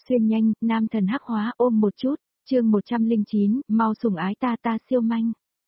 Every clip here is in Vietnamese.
Xuyên nhanh, nam thần hắc hóa ôm một chút, chương 109, mau sủng ái ta ta siêu manh.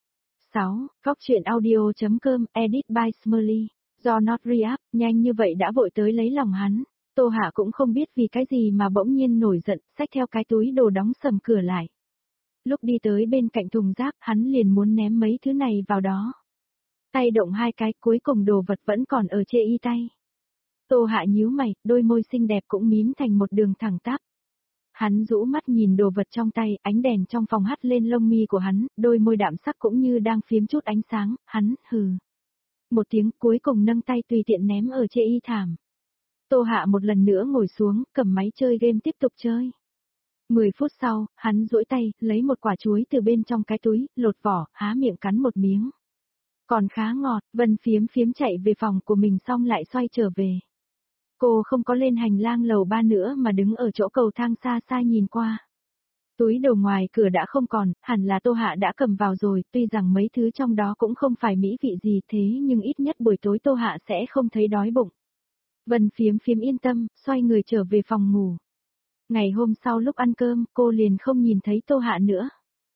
6. Góc truyện audio.com, edit by Smurly. Do Not React, nhanh như vậy đã vội tới lấy lòng hắn. Tô Hạ cũng không biết vì cái gì mà bỗng nhiên nổi giận, xách theo cái túi đồ đóng sầm cửa lại. Lúc đi tới bên cạnh thùng rác, hắn liền muốn ném mấy thứ này vào đó. Tay động hai cái, cuối cùng đồ vật vẫn còn ở chê y tay. Tô Hạ nhíu mày, đôi môi xinh đẹp cũng mím thành một đường thẳng tắp. Hắn rũ mắt nhìn đồ vật trong tay, ánh đèn trong phòng hắt lên lông mi của hắn, đôi môi đạm sắc cũng như đang phiếm chút ánh sáng, hắn, hừ. Một tiếng cuối cùng nâng tay tùy tiện ném ở chê y thảm. Tô Hạ một lần nữa ngồi xuống, cầm máy chơi game tiếp tục chơi. 10 phút sau, hắn duỗi tay, lấy một quả chuối từ bên trong cái túi, lột vỏ, há miệng cắn một miếng. Còn khá ngọt, Vân Phiếm Phiếm chạy về phòng của mình xong lại xoay trở về. Cô không có lên hành lang lầu 3 nữa mà đứng ở chỗ cầu thang xa xa nhìn qua. Túi đồ ngoài cửa đã không còn, hẳn là Tô Hạ đã cầm vào rồi, tuy rằng mấy thứ trong đó cũng không phải mỹ vị gì thế nhưng ít nhất buổi tối Tô Hạ sẽ không thấy đói bụng. Vân Phiếm Phiếm yên tâm, xoay người trở về phòng ngủ. Ngày hôm sau lúc ăn cơm, cô liền không nhìn thấy Tô Hạ nữa.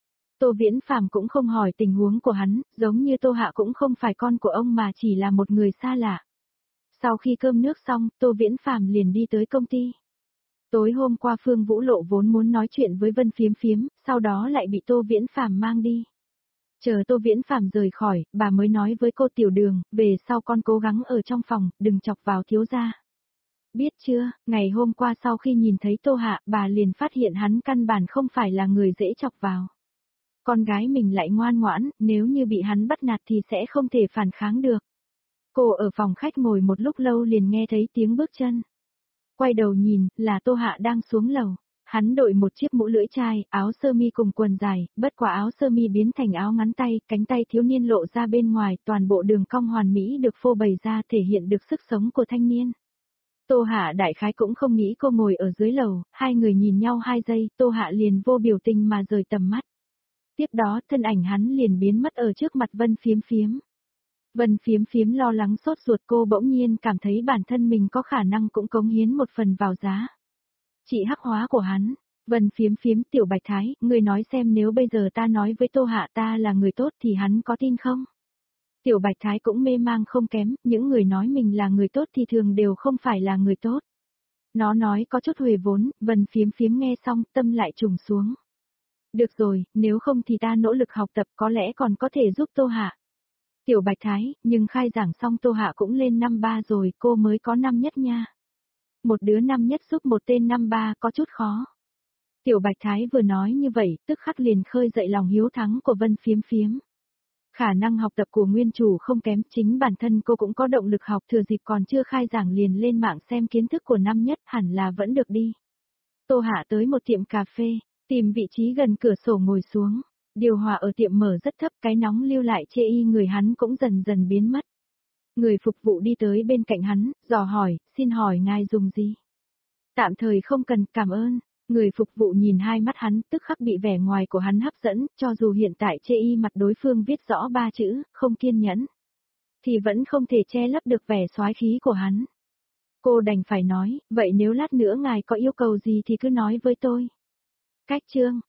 Tô Viễn Phàm cũng không hỏi tình huống của hắn, giống như Tô Hạ cũng không phải con của ông mà chỉ là một người xa lạ. Sau khi cơm nước xong, Tô Viễn Phàm liền đi tới công ty. Tối hôm qua Phương Vũ Lộ vốn muốn nói chuyện với Vân Phiếm Phiếm, sau đó lại bị Tô Viễn Phàm mang đi. Chờ Tô Viễn Phàm rời khỏi, bà mới nói với cô Tiểu Đường, về sau con cố gắng ở trong phòng, đừng chọc vào thiếu gia. Biết chưa, ngày hôm qua sau khi nhìn thấy Tô Hạ, bà liền phát hiện hắn căn bản không phải là người dễ chọc vào. Con gái mình lại ngoan ngoãn, nếu như bị hắn bắt nạt thì sẽ không thể phản kháng được. Cô ở phòng khách ngồi một lúc lâu liền nghe thấy tiếng bước chân. Quay đầu nhìn, là Tô Hạ đang xuống lầu. Hắn đội một chiếc mũ lưỡi chai, áo sơ mi cùng quần dài, bất quả áo sơ mi biến thành áo ngắn tay, cánh tay thiếu niên lộ ra bên ngoài, toàn bộ đường cong hoàn mỹ được phô bày ra thể hiện được sức sống của thanh niên. Tô Hạ đại khái cũng không nghĩ cô ngồi ở dưới lầu, hai người nhìn nhau 2 giây, Tô Hạ liền vô biểu tình mà rời tầm mắt. Tiếp đó thân ảnh hắn liền biến mất ở trước mặt Vân Phiếm Phiếm. Vân Phiếm Phiếm lo lắng sốt ruột, cô bỗng nhiên cảm thấy bản thân mình có khả năng cũng cống hiến một phần vào giá. Chị hắc hóa của hắn, Vân Phiếm Phiếm Tiểu Bạch Thái, người nói xem nếu bây giờ ta nói với Tô Hạ ta là người tốt thì hắn có tin không? Tiểu Bạch Thái cũng mê mang không kém, những người nói mình là người tốt thì thường đều không phải là người tốt. Nó nói có chút huề vốn, Vân Phiếm Phiếm nghe xong tâm lại trùng xuống. Được rồi, nếu không thì ta nỗ lực học tập có lẽ còn có thể giúp Tô Hạ. Tiểu Bạch Thái, nhưng khai giảng xong Tô Hạ cũng lên năm 3 rồi, cô mới có năm nhất nha. Một đứa năm nhất giúp một tên năm 3 có chút khó. Tiểu Bạch Thái vừa nói như vậy, tức khắc liền khơi dậy lòng hiếu thắng của Vân Phiếm Phiếm. Khả năng học tập của nguyên chủ không kém, chính bản thân cô cũng có động lực học, thừa dịp còn chưa khai giảng liền lên mạng xem kiến thức của năm nhất, hẳn là vẫn được đi. Tô Hạ tới một tiệm cà phê, tìm vị trí gần cửa sổ ngồi xuống. Điều hòa ở tiệm mở rất thấp, cái nóng lưu lại chê y người hắn cũng dần dần biến mất. Người phục vụ đi tới bên cạnh hắn, dò hỏi, xin hỏi ngài dùng gì? Tạm thời không cần, cảm ơn. Người phục vụ nhìn hai mắt hắn, tức khắc bị vẻ ngoài của hắn hấp dẫn, cho dù hiện tại chê y mặt đối phương viết rõ 3 chữ, không kiên nhẫn. Thì vẫn không thể che lấp được vẻ soái khí của hắn. Cô đành phải nói, vậy nếu lát nữa ngài có yêu cầu gì thì cứ nói với tôi. Cách chương.